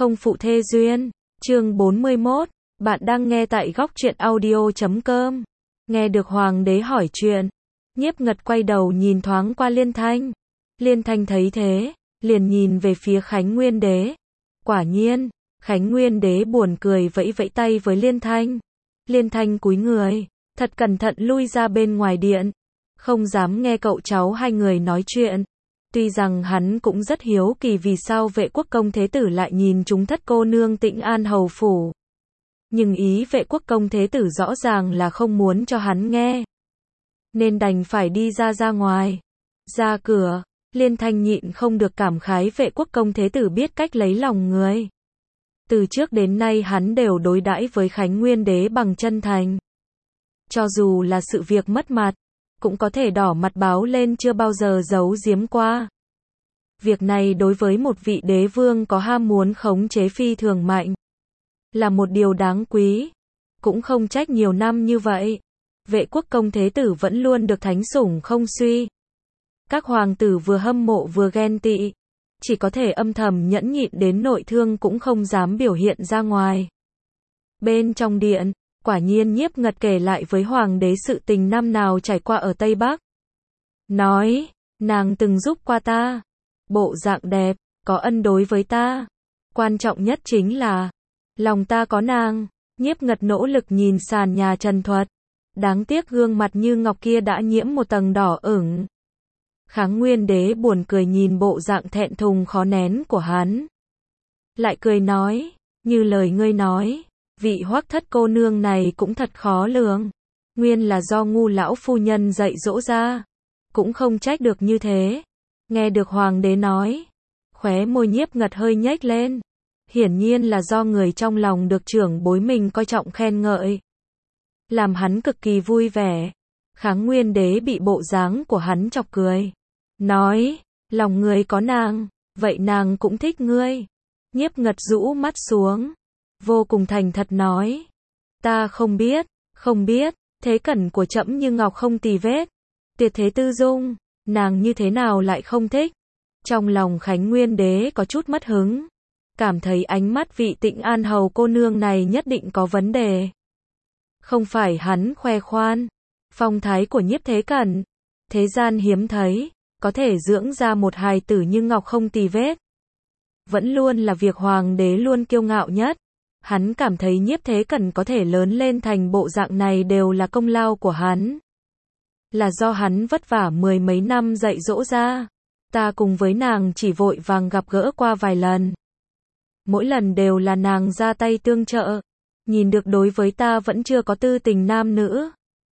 Không phụ thê duyên. Chương 41. Bạn đang nghe tại góc truyện audio.com. Nghe được hoàng đế hỏi chuyện, Nhiếp Ngật quay đầu nhìn thoáng qua Liên Thanh. Liên Thanh thấy thế, liền nhìn về phía Khánh Nguyên Đế. Quả nhiên, Khánh Nguyên Đế buồn cười vẫy vẫy tay với Liên Thanh. Liên Thanh cúi người, thật cẩn thận lui ra bên ngoài điện, không dám nghe cậu cháu hai người nói chuyện. Tuy rằng hắn cũng rất hiếu kỳ vì sao Vệ Quốc công thế tử lại nhìn chúng thất cô nương Tĩnh An hầu phủ. Nhưng ý Vệ Quốc công thế tử rõ ràng là không muốn cho hắn nghe, nên đành phải đi ra ngoài. Ra cửa, Liên Thanh nhịn không được cảm khái Vệ Quốc công thế tử biết cách lấy lòng người. Từ trước đến nay hắn đều đối đãi với Khánh Nguyên Đế bằng chân thành. Cho dù là sự việc mất mặt, cũng có thể đỏ mặt báo lên, chưa bao giờ giấu giếm qua. Việc này đối với một vị đế vương có ham muốn khống chế phi thường mạnh, là một điều đáng quý. Cũng không trách nhiều năm như vậy, Vệ Quốc công thế tử vẫn luôn được thánh sủng không suy. Các hoàng tử vừa hâm mộ vừa ghen tị, chỉ có thể âm thầm nhẫn nhịn đến nội thương cũng không dám biểu hiện ra ngoài. Bên trong điện, quả nhiên Nhiếp Ngật kể lại với hoàng đế sự tình năm nào trải qua ở Tây Bắc. Nói, nàng từng giúp qua ta, bộ dạng đẹp, có ân đối với ta. Quan trọng nhất chính là, lòng ta có nàng. Nhiếp Ngật nỗ lực nhìn sàn nhà trần thuật. Đáng tiếc gương mặt như ngọc kia đã nhiễm một tầng đỏ ửng. Kháng Nguyên Đế buồn cười nhìn bộ dạng thẹn thùng khó nén của hắn. Lại cười nói, như lời ngươi nói, vị Hoắc thất cô nương này cũng thật khó lường. Nguyên là do ngu lão phu nhân dạy dỗ ra, cũng không trách được như thế. Nghe được hoàng đế nói, khóe môi Nhiếp Ngật hơi nhếch lên. Hiển nhiên là do người trong lòng được trưởng bối mình coi trọng khen ngợi, làm hắn cực kỳ vui vẻ. Kháng Nguyên Đế bị bộ dáng của hắn chọc cười, nói, lòng ngươi có nàng, vậy nàng cũng thích ngươi. Nhiếp Ngật rũ mắt xuống, vô cùng thành thật nói, ta không biết, thế cẩn của trẫm như ngọc không tì vết, tuyệt thế tư dung, nàng như thế nào lại không thích. Trong lòng Khánh Nguyên Đế có chút mất hứng, cảm thấy ánh mắt vị Tĩnh An hầu cô nương này nhất định có vấn đề. Không phải hắn khoe khoan, phong thái của Nhiếp Thế Cẩn, thế gian hiếm thấy, có thể dưỡng ra một hài tử như ngọc không tì vết, vẫn luôn là việc hoàng đế luôn kiêu ngạo nhất. Hắn cảm thấy Nhiếp Thế Cẩn có thể lớn lên thành bộ dạng này đều là công lao của hắn, là do hắn vất vả mười mấy năm dạy dỗ ra. Ta cùng với nàng chỉ vội vàng gặp gỡ qua vài lần, mỗi lần đều là nàng ra tay tương trợ, nhìn được đối với ta vẫn chưa có tư tình nam nữ.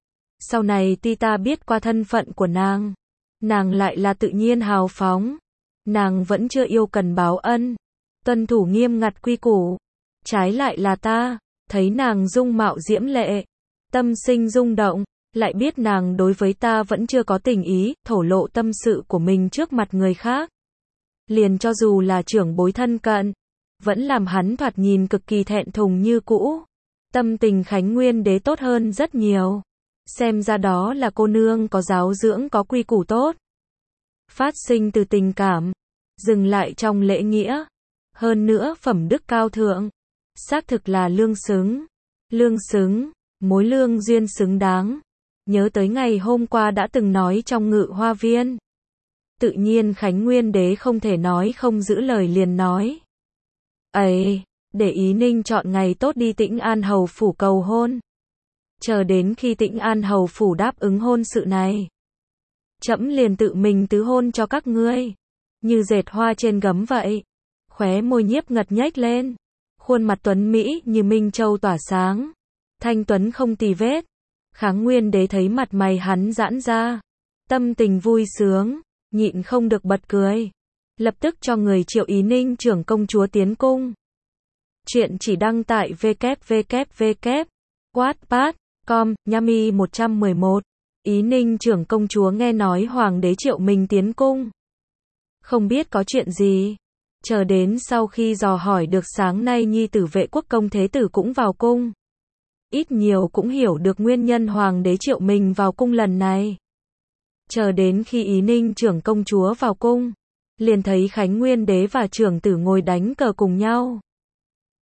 Sau này tuy ta biết qua thân phận của nàng lại là tự nhiên hào phóng, nàng vẫn chưa yêu cần báo ân, tuân thủ nghiêm ngặt quy củ. Trái lại là ta, thấy nàng dung mạo diễm lệ, tâm sinh rung động, lại biết nàng đối với ta vẫn chưa có tình ý, thổ lộ tâm sự của mình trước mặt người khác. Liền cho dù là trưởng bối thân cận, vẫn làm hắn thoạt nhìn cực kỳ thẹn thùng như cũ. Tâm tình Khánh Nguyên Đế tốt hơn rất nhiều. Xem ra đó là cô nương có giáo dưỡng, có quy củ tốt, phát sinh từ tình cảm, dừng lại trong lễ nghĩa, hơn nữa phẩm đức cao thượng, xác thực là lương xứng, mối lương duyên xứng đáng. Nhớ tới ngày hôm qua đã từng nói trong Ngự Hoa Viên, tự nhiên Khánh Nguyên Đế không thể nói không giữ lời, liền nói, ấy, để Ý Ninh chọn ngày tốt đi Tĩnh An hầu phủ cầu hôn. Chờ đến khi Tĩnh An hầu phủ đáp ứng hôn sự này, trẫm liền tự mình tứ hôn cho các ngươi, như dệt hoa trên gấm vậy. Khóe môi Nhiếp Ngật nhếch lên, khuôn mặt tuấn mỹ như minh châu tỏa sáng, thanh tuấn không tì vết. Kháng Nguyên Đế thấy mặt mày hắn giãn ra, tâm tình vui sướng, nhịn không được bật cười, lập tức cho người triệu Ý Ninh trưởng công chúa tiến cung. Chuyện chỉ đăng tại www.wattpad.com, Yami 111. Ý Ninh trưởng công chúa nghe nói hoàng đế triệu mình tiến cung, không biết có chuyện gì, chờ đến sau khi dò hỏi được sáng nay nhi tử Vệ Quốc công thế tử cũng vào cung, ít nhiều cũng hiểu được nguyên nhân hoàng đế triệu mình vào cung lần này. Chờ đến khi Ý Ninh trưởng công chúa vào cung, liền thấy Khánh Nguyên Đế và trưởng tử ngồi đánh cờ cùng nhau.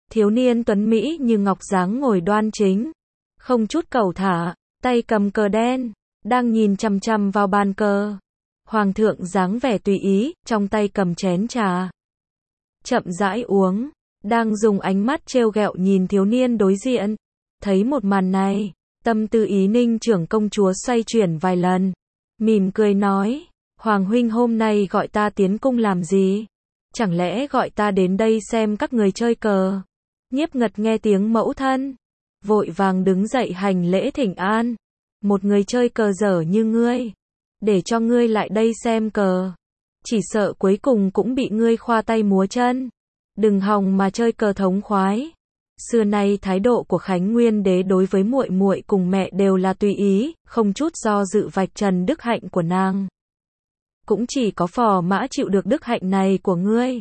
Thiếu niên tuấn Mỹ như ngọc dáng ngồi đoan chính, không chút cẩu thả, tay cầm cờ đen, đang nhìn chằm chằm vào bàn cờ. Hoàng thượng dáng vẻ tùy ý, trong tay cầm chén trà. Chậm rãi uống, đang dùng ánh mắt trêu ghẹo nhìn thiếu niên đối diện. Thấy một màn này, tâm tư Ý Ninh trưởng công chúa xoay chuyển vài lần. Mỉm cười nói, Hoàng huynh hôm nay gọi ta tiến cung làm gì? Chẳng lẽ gọi ta đến đây xem các người chơi cờ? Nhiếp Ngật nghe tiếng mẫu thân, vội vàng đứng dậy hành lễ thỉnh an. Một người chơi cờ dở như ngươi, để cho ngươi lại đây xem cờ, chỉ sợ cuối cùng cũng bị ngươi khoa tay múa chân. Đừng hòng mà chơi cờ thống khoái. Xưa nay thái độ của Khánh Nguyên đế đối với muội muội cùng mẹ đều là tùy ý, không chút do dự vạch trần đức hạnh của nàng. Cũng chỉ có Phò Mã chịu được đức hạnh này của ngươi.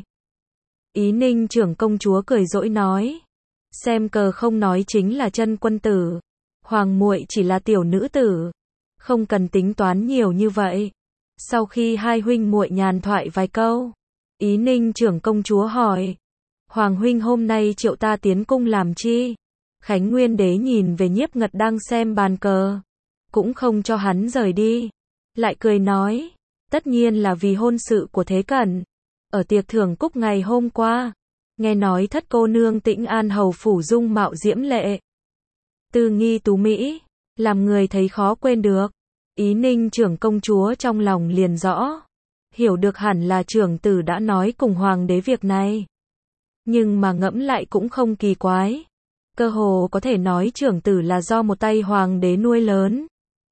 Ý Ninh trưởng công chúa cười dỗi nói, xem cờ không nói chính là chân quân tử, hoàng muội chỉ là tiểu nữ tử, không cần tính toán nhiều như vậy. Sau khi hai huynh muội nhàn thoại vài câu, Ý Ninh trưởng công chúa hỏi, Hoàng huynh hôm nay triệu ta tiến cung làm chi? Khánh Nguyên đế nhìn về Nhiếp Ngật đang xem bàn cờ, cũng không cho hắn rời đi, lại cười nói, tất nhiên là vì hôn sự của Thế Cẩn. Ở tiệc thưởng cúc ngày hôm qua, nghe nói thất cô nương Tĩnh An hầu phủ dung mạo diễm lệ, tư nghi tú mỹ, làm người thấy khó quên được. Ý Ninh trưởng công chúa trong lòng liền rõ, hiểu được hẳn là trưởng tử đã nói cùng hoàng đế việc này. Nhưng mà ngẫm lại cũng không kỳ quái, cơ hồ có thể nói trưởng tử là do một tay hoàng đế nuôi lớn.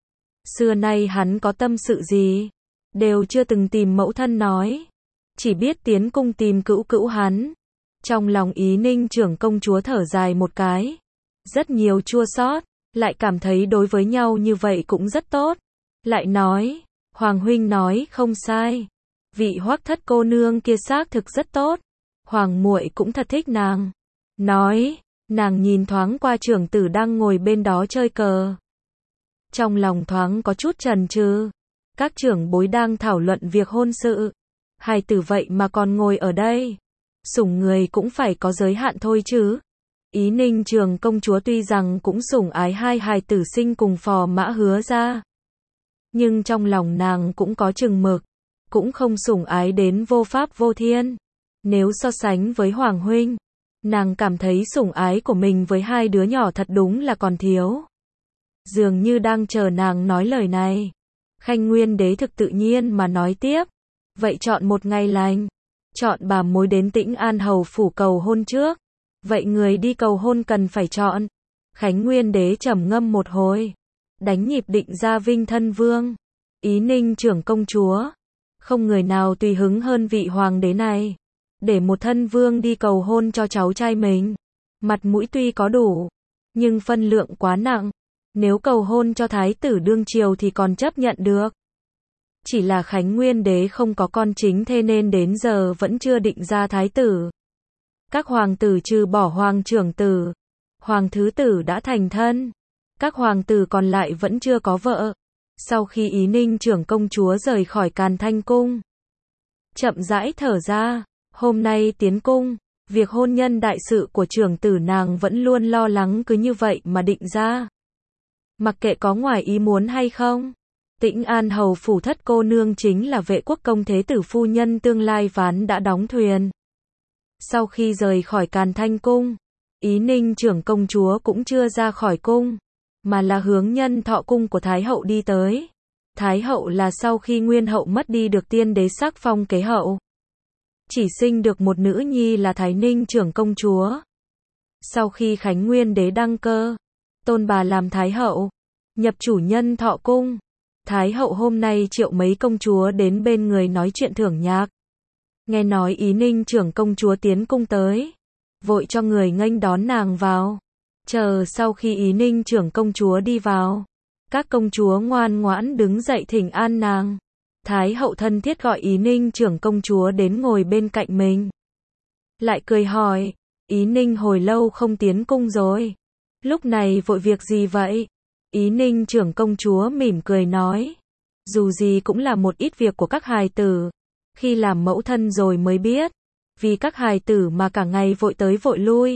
Xưa nay hắn có tâm sự gì, đều chưa từng tìm mẫu thân nói, chỉ biết tiến cung tìm cữu cữu hắn. Trong lòng Ý Ninh trưởng công chúa thở dài một cái, rất nhiều chua xót, lại cảm thấy đối với nhau như vậy cũng rất tốt. Lại nói, Hoàng huynh nói không sai, vị Hoắc thất cô nương kia xác thực rất tốt, Hoàng muội cũng thật thích nàng. Nói, nàng nhìn thoáng qua trưởng tử đang ngồi bên đó chơi cờ, trong lòng thoáng có chút chần chừ. Các trưởng bối đang thảo luận việc hôn sự, hài tử vậy mà còn ngồi ở đây, sủng người cũng phải có giới hạn thôi chứ. Ý Ninh trưởng công chúa tuy rằng cũng sủng ái hai hài tử sinh cùng Phò Mã Hứa ra, nhưng trong lòng nàng cũng có chừng mực, cũng không sủng ái đến vô pháp vô thiên. Nếu so sánh với Hoàng huynh, nàng cảm thấy sủng ái của mình với hai đứa nhỏ thật đúng là còn thiếu. Dường như đang chờ nàng nói lời này, Khanh Nguyên đế thực tự nhiên mà nói tiếp, vậy chọn một ngày lành, chọn bà mối đến Tĩnh An hầu phủ cầu hôn trước. Vậy người đi cầu hôn cần phải chọn. Khánh Nguyên đế trầm ngâm một hồi, đánh nhịp định ra Vinh thân vương. Ý Ninh trưởng công chúa, không người nào tùy hứng hơn vị hoàng đế này, để một thân vương đi cầu hôn cho cháu trai mình. Mặt mũi tuy có đủ, nhưng phân lượng quá nặng. Nếu cầu hôn cho thái tử đương triều thì còn chấp nhận được. Chỉ là Khánh Nguyên đế không có con chính thế nên đến giờ vẫn chưa định ra thái tử. Các hoàng tử trừ bỏ hoàng trưởng tử, hoàng thứ tử đã thành thân, các hoàng tử còn lại vẫn chưa có vợ. Sau khi Ý Ninh trưởng công chúa rời khỏi Càn Thanh cung, chậm rãi thở ra, hôm nay tiến cung, việc hôn nhân đại sự của trưởng tử nàng vẫn luôn lo lắng cứ như vậy mà định ra. Mặc kệ có ngoài ý muốn hay không, Tĩnh An hầu phủ thất cô nương chính là Vệ quốc công thế tử phu nhân tương lai ván đã đóng thuyền. Sau khi rời khỏi Càn Thanh cung, Ý Ninh trưởng công chúa cũng chưa ra khỏi cung, mà là hướng Nhân Thọ cung của Thái hậu đi tới. Thái hậu là sau khi Nguyên hậu mất đi được tiên đế sắc phong kế hậu, chỉ sinh được một nữ nhi là Thái Ninh trưởng công chúa. Sau khi Khánh Nguyên đế đăng cơ, tôn bà làm Thái hậu, nhập chủ Nhân Thọ cung. Thái hậu hôm nay triệu mấy công chúa đến bên người nói chuyện thưởng nhạc. Nghe nói Ý Ninh trưởng công chúa tiến cung tới, vội cho người nghênh đón nàng vào. Chờ sau khi Ý Ninh trưởng công chúa đi vào, các công chúa ngoan ngoãn đứng dậy thỉnh an nàng. Thái hậu thân thiết gọi Ý Ninh trưởng công chúa đến ngồi bên cạnh mình. Lại cười hỏi, Ý Ninh hồi lâu không tiến cung rồi, lúc này vội việc gì vậy? Ý Ninh trưởng công chúa mỉm cười nói, dù gì cũng là một ít việc của các hài tử, khi làm mẫu thân rồi mới biết, vì các hài tử mà cả ngày vội tới vội lui,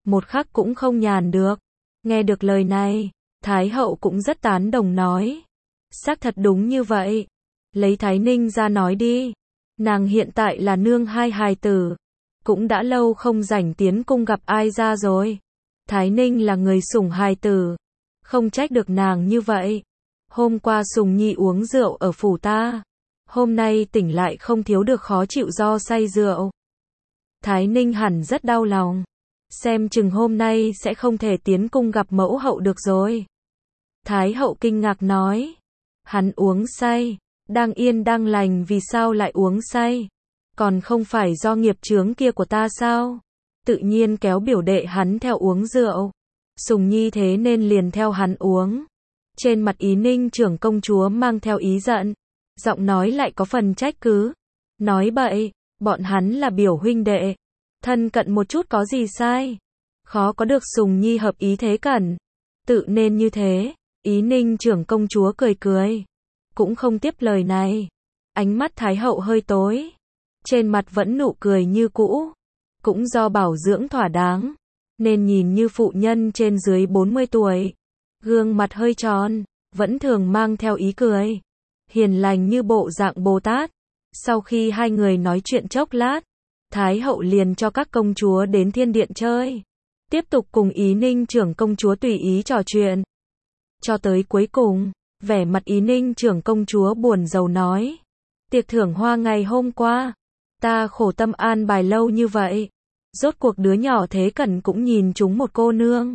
một khắc cũng không nhàn được. Nghe được lời này, Thái hậu cũng rất tán đồng nói. Xác thật đúng như vậy. Lấy Thái Ninh ra nói đi. Nàng hiện tại là nương hai hài tử. Cũng đã lâu không rảnh tiến cung gặp ai ra rồi. Thái Ninh là người sủng hài tử. Không trách được nàng như vậy. Hôm qua Sùng Nhi uống rượu ở phủ ta. Hôm nay tỉnh lại không thiếu được khó chịu do say rượu. Thái Ninh hẳn rất đau lòng. Xem chừng hôm nay sẽ không thể tiến cung gặp mẫu hậu được rồi. Thái hậu kinh ngạc nói. Hắn uống say. Đang yên đang lành vì sao lại uống say? Còn không phải do nghiệp chướng kia của ta sao? Tự nhiên kéo biểu đệ hắn theo uống rượu. Sùng Nhi thế nên liền theo hắn uống. Trên mặt Ý Ninh trưởng công chúa mang theo ý giận. Giọng nói lại có phần trách cứ. Nói bậy, bọn hắn là biểu huynh đệ. Thân cận một chút có gì sai? Khó có được Sùng Nhi hợp ý thế cẩn. Tự nên như thế. Ý Ninh trưởng công chúa cười cười. Cũng không tiếp lời này. Ánh mắt Thái hậu hơi tối. Trên mặt vẫn nụ cười như cũ. Cũng do bảo dưỡng thỏa đáng. Nên nhìn như phụ nhân trên dưới 40 tuổi. Gương mặt hơi tròn. Vẫn thường mang theo ý cười. Hiền lành như bộ dạng Bồ Tát. Sau khi hai người nói chuyện chốc lát. Thái hậu liền cho các công chúa đến thiên điện chơi. Tiếp tục cùng Ý Ninh trưởng công chúa tùy ý trò chuyện. Cho tới cuối cùng. Vẻ mặt Ý Ninh trưởng công chúa buồn rầu nói. Tiệc thưởng hoa ngày hôm qua. Ta khổ tâm an bài lâu như vậy. Rốt cuộc đứa nhỏ thế cẩn cũng nhìn chúng một cô nương.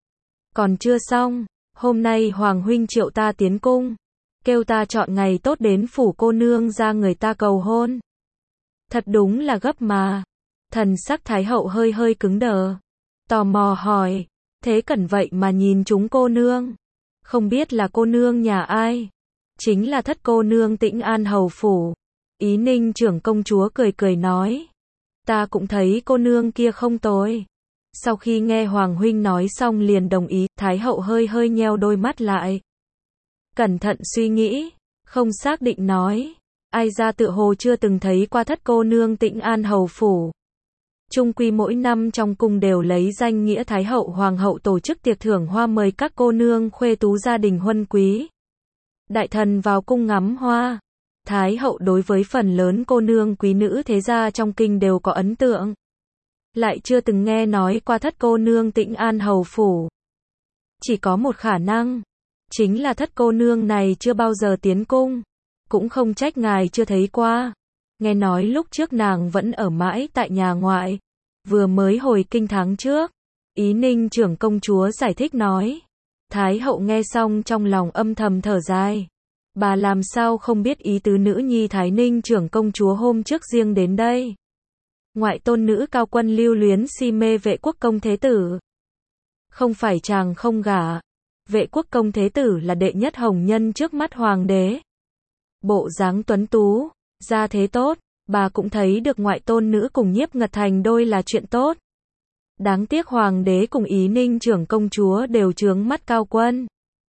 Còn chưa xong. Hôm nay Hoàng huynh triệu ta tiến cung. Kêu ta chọn ngày tốt đến phủ cô nương ra người ta cầu hôn. Thật đúng là gấp mà. Thần sắc Thái hậu hơi hơi cứng đờ. Tò mò hỏi. Thế cẩn vậy mà nhìn chúng cô nương. Không biết là cô nương nhà ai? Chính là thất cô nương Tĩnh An hầu phủ. Ý Ninh trưởng công chúa cười cười nói. Ta cũng thấy cô nương kia không tồi. Sau khi nghe Hoàng huynh nói xong liền đồng ý. Thái hậu hơi hơi nheo đôi mắt lại. Cẩn thận suy nghĩ. Không xác định nói. Ai ra tựa hồ chưa từng thấy qua thất cô nương Tĩnh An hầu phủ. Chung quy mỗi năm trong cung đều lấy danh nghĩa Thái hậu Hoàng hậu tổ chức tiệc thưởng hoa mời các cô nương khuê tú gia đình huân quý. Đại thần vào cung ngắm hoa. Thái hậu đối với phần lớn cô nương quý nữ thế gia trong kinh đều có ấn tượng. Lại chưa từng nghe nói qua thất cô nương Tĩnh An hầu phủ. Chỉ có một khả năng. Chính là thất cô nương này chưa bao giờ tiến cung. Cũng không trách ngài chưa thấy qua. Nghe nói lúc trước nàng vẫn ở mãi tại nhà ngoại. Vừa mới hồi kinh tháng trước. Ý Ninh trưởng công chúa giải thích nói. Thái hậu nghe xong trong lòng âm thầm thở dài. Bà làm sao không biết ý tứ nữ nhi Thái Ninh trưởng công chúa hôm trước riêng đến đây. Ngoại tôn nữ cao quân lưu luyến si mê Vệ Quốc công thế tử. Không phải chàng không gả. Vệ Quốc công thế tử là đệ nhất hồng nhân trước mắt hoàng đế. Bộ dáng tuấn tú, gia thế tốt, bà cũng thấy được ngoại tôn nữ cùng Nhiếp Ngật thành đôi là chuyện tốt. Đáng tiếc hoàng đế cùng Ý Ninh trưởng công chúa đều chướng mắt cao quân.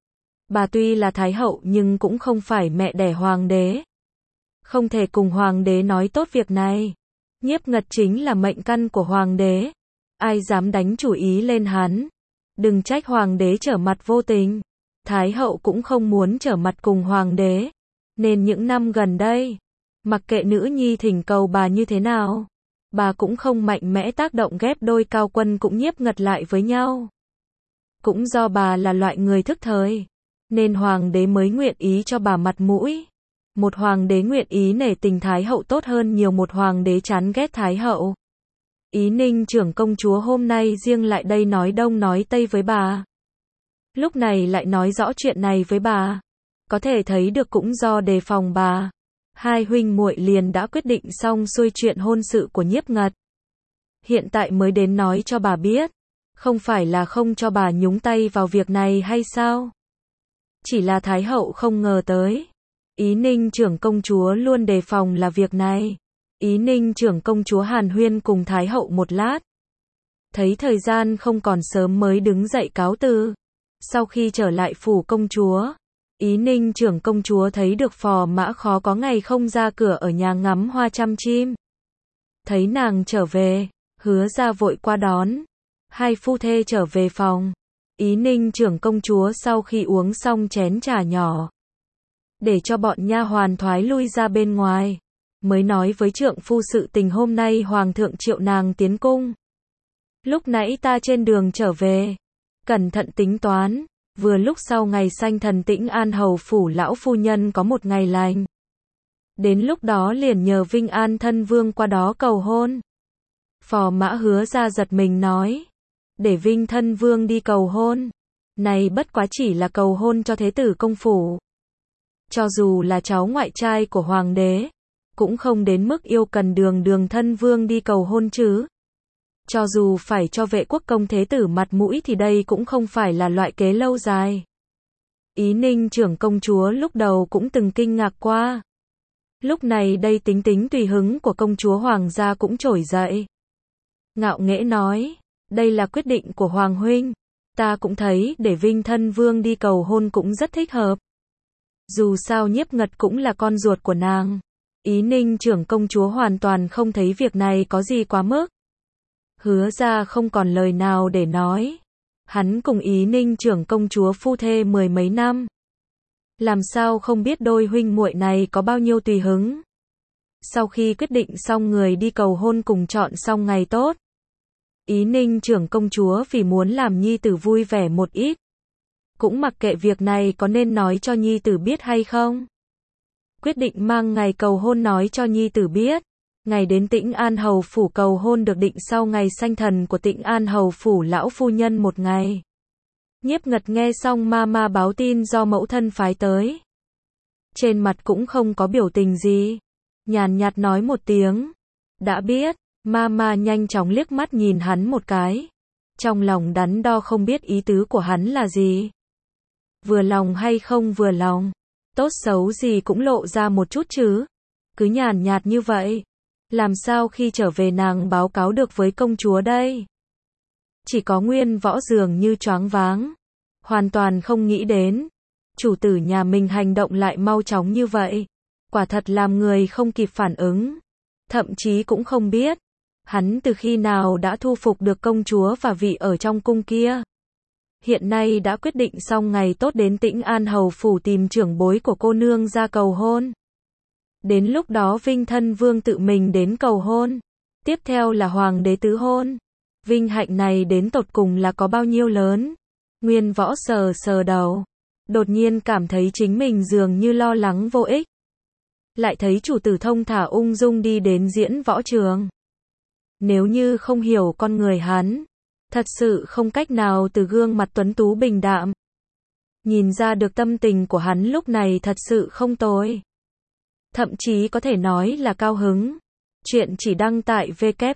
Bà tuy là thái hậu nhưng cũng không phải mẹ đẻ hoàng đế. Không thể cùng hoàng đế nói tốt việc này. Nhiếp Ngật chính là mệnh căn của hoàng đế. Ai dám đánh chủ ý lên hắn. Đừng trách hoàng đế trở mặt vô tình. Thái hậu cũng không muốn trở mặt cùng hoàng đế. Nên những năm gần đây, mặc kệ nữ nhi thỉnh cầu bà như thế nào, bà cũng không mạnh mẽ tác động ghép đôi cao quân cũng Nhiếp Ngật lại với nhau. Cũng do bà là loại người thức thời, nên hoàng đế mới nguyện ý cho bà mặt mũi. Một hoàng đế nguyện ý nể tình thái hậu tốt hơn nhiều một hoàng đế chán ghét thái hậu. Ý Ninh trưởng công chúa hôm nay riêng lại đây nói đông nói tây với bà. Lúc này lại nói rõ chuyện này với bà. Có thể thấy được cũng do đề phòng bà. Hai huynh muội liền đã quyết định xong xuôi chuyện hôn sự của Nhiếp Ngật. Hiện tại mới đến nói cho bà biết. Không phải là không cho bà nhúng tay vào việc này hay sao? Chỉ là Thái hậu không ngờ tới. Ý Ninh trưởng công chúa luôn đề phòng là việc này. Ý Ninh trưởng công chúa hàn huyên cùng Thái hậu một lát. Thấy thời gian không còn sớm mới đứng dậy cáo từ. Sau khi trở lại phủ công chúa, Ý Ninh trưởng công chúa thấy được Phò Mã khó có ngày không ra cửa ở nhà ngắm hoa chăm chim. Thấy nàng trở về, Hứa ra vội qua đón. Hai phu thê trở về phòng. Ý Ninh trưởng công chúa sau khi uống xong chén trà nhỏ, để cho bọn nha hoàn thoái lui ra bên ngoài, mới nói với trượng phu sự tình hôm nay hoàng thượng triệu nàng tiến cung. Lúc nãy ta trên đường trở về, cẩn thận tính toán, vừa lúc sau ngày sanh thần Tĩnh An hầu phủ lão phu nhân có một ngày lành. Đến lúc đó liền nhờ Vinh An thân vương qua đó cầu hôn. Phò Mã Hứa ra giật mình nói, để Vinh thân vương đi cầu hôn, này bất quá chỉ là cầu hôn cho thế tử công phủ. Cho dù là cháu ngoại trai của hoàng đế, cũng không đến mức yêu cần đường thân vương đi cầu hôn chứ. Cho dù phải cho vệ quốc công thế tử mặt mũi thì đây cũng không phải là loại kế lâu dài. Ý Ninh trưởng công chúa lúc đầu cũng từng kinh ngạc qua. Lúc này đây tính tính tùy hứng của công chúa hoàng gia cũng trỗi dậy. Ngạo nghễ nói, đây là quyết định của hoàng huynh, ta cũng thấy để Vinh thân vương đi cầu hôn cũng rất thích hợp. Dù sao Nhiếp Ngật cũng là con ruột của nàng. Ý Ninh trưởng công chúa hoàn toàn không thấy việc này có gì quá mức. Hứa ra không còn lời nào để nói. Hắn cùng Ý Ninh trưởng công chúa phu thê mười mấy năm, làm sao không biết đôi huynh muội này có bao nhiêu tùy hứng. Sau khi quyết định xong người đi cầu hôn cùng chọn xong ngày tốt, Ý Ninh trưởng công chúa vì muốn làm nhi tử vui vẻ một ít, cũng mặc kệ việc này có nên nói cho nhi tử biết hay không. Quyết định mang ngày cầu hôn nói cho nhi tử biết. Ngày đến Tĩnh An hầu phủ cầu hôn được định sau ngày sanh thần của Tĩnh An hầu phủ lão phu nhân một ngày. Nhiếp Ngật nghe xong mama báo tin do mẫu thân phái tới, trên mặt cũng không có biểu tình gì, nhàn nhạt nói một tiếng, đã biết. Mama nhanh chóng liếc mắt nhìn hắn một cái, trong lòng đắn đo không biết ý tứ của hắn là gì. Vừa lòng hay không vừa lòng, tốt xấu gì cũng lộ ra một chút chứ. Cứ nhàn nhạt như vậy, làm sao khi trở về nàng báo cáo được với công chúa đây? Chỉ có Nguyên Võ dường như choáng váng, hoàn toàn không nghĩ đến chủ tử nhà mình hành động lại mau chóng như vậy, quả thật làm người không kịp phản ứng, thậm chí cũng không biết hắn từ khi nào đã thu phục được công chúa và vị ở trong cung kia. Hiện nay đã quyết định xong ngày tốt đến Tĩnh An hầu phủ tìm trưởng bối của cô nương ra cầu hôn. Đến lúc đó Vinh thân vương tự mình đến cầu hôn, tiếp theo là hoàng đế tứ hôn. Vinh hạnh này đến tột cùng là có bao nhiêu lớn? Nguyên Võ sờ sờ đầu, đột nhiên cảm thấy chính mình dường như lo lắng vô ích. Lại thấy chủ tử thông thả ung dung đi đến diễn võ trường. Nếu như không hiểu con người hắn, thật sự không cách nào từ gương mặt tuấn tú bình đạm nhìn ra được tâm tình của hắn lúc này thật sự không tồi. Thậm chí có thể nói là cao hứng. Chuyện chỉ đăng tại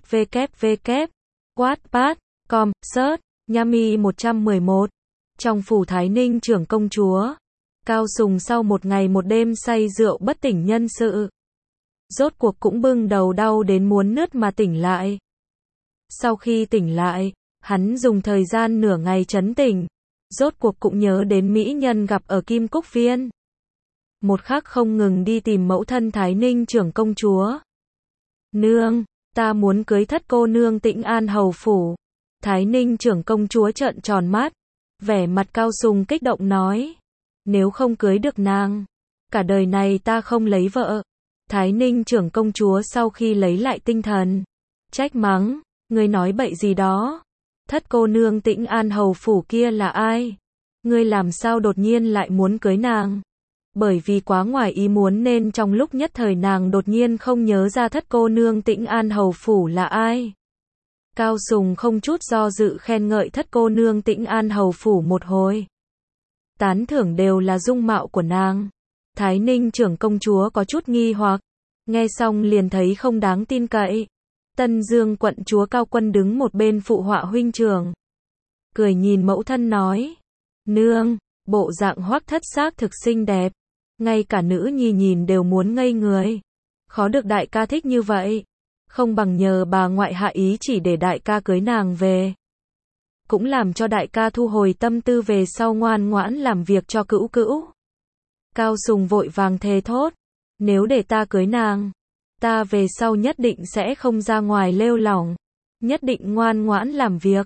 www.wattpad.com, search, Yami 111. Trong phủ Thái Ninh trưởng công chúa, Cao Sùng sau một ngày một đêm say rượu bất tỉnh nhân sự, rốt cuộc cũng bưng đầu đau đến muốn nứt mà tỉnh lại. Sau khi tỉnh lại, hắn dùng thời gian nửa ngày trấn tỉnh, rốt cuộc cũng nhớ đến mỹ nhân gặp ở Kim Cúc Viên. Một khắc không ngừng đi tìm mẫu thân Thái Ninh trưởng công chúa. Nương, ta muốn cưới thất cô nương Tĩnh An hầu phủ. Thái Ninh trưởng công chúa trợn tròn mắt, vẻ mặt Cao Sùng kích động nói, nếu không cưới được nàng, cả đời này ta không lấy vợ. Thái Ninh trưởng công chúa sau khi lấy lại tinh thần, trách mắng, ngươi nói bậy gì đó? Thất cô nương Tĩnh An hầu phủ kia là ai? Ngươi làm sao đột nhiên lại muốn cưới nàng? Bởi vì quá ngoài ý muốn nên trong lúc nhất thời nàng đột nhiên không nhớ ra thất cô nương Tĩnh An hầu phủ là ai. Cao Sùng không chút do dự khen ngợi thất cô nương Tĩnh An hầu phủ một hồi. Tán thưởng đều là dung mạo của nàng. Thái Ninh trưởng công chúa có chút nghi hoặc, nghe xong liền thấy không đáng tin cậy. Tân Dương quận chúa Cao Quân đứng một bên phụ họa huynh trưởng, cười nhìn mẫu thân nói, nương, bộ dạng Hoắc thất xác thực xinh đẹp, ngay cả nữ nhi nhìn đều muốn ngây người. Khó được đại ca thích như vậy, không bằng nhờ bà ngoại hạ ý chỉ để đại ca cưới nàng về. Cũng làm cho đại ca thu hồi tâm tư về sau ngoan ngoãn làm việc cho cữu cữu. Cao Sùng vội vàng thề thốt, nếu để ta cưới nàng, ta về sau nhất định sẽ không ra ngoài lêu lỏng, nhất định ngoan ngoãn làm việc.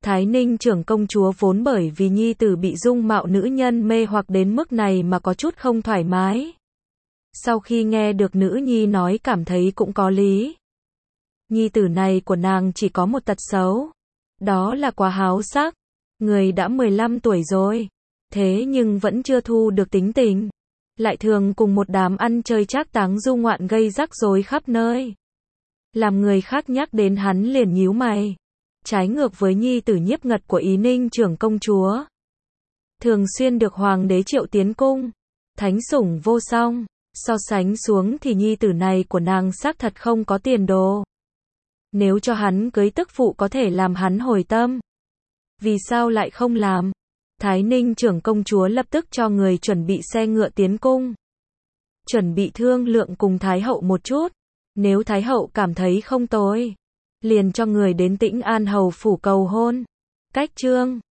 Thái Ninh trưởng công chúa vốn bởi vì nhi tử bị dung mạo nữ nhân mê hoặc đến mức này mà có chút không thoải mái. Sau khi nghe được nữ nhi nói cảm thấy cũng có lý. Nhi tử này của nàng chỉ có một tật xấu. Đó là quá háo sắc. Người đã 15 tuổi rồi. Thế nhưng vẫn chưa thu được tính tình. Lại thường cùng một đám ăn chơi trác táng du ngoạn gây rắc rối khắp nơi. Làm người khác nhắc đến hắn liền nhíu mày. Trái ngược với nhi tử Nhiếp Ngật của Ý Ninh trưởng công chúa. Thường xuyên được hoàng đế triệu tiến cung. Thánh sủng vô song. So sánh xuống thì nhi tử này của nàng xác thật không có tiền đồ. Nếu cho hắn cưới tức phụ có thể làm hắn hồi tâm. Vì sao lại không làm? Thái Ninh trưởng công chúa lập tức cho người chuẩn bị xe ngựa tiến cung. Chuẩn bị thương lượng cùng Thái hậu một chút. Nếu Thái hậu cảm thấy không tồi, liền cho người đến Tĩnh An hầu phủ cầu hôn. Cách chương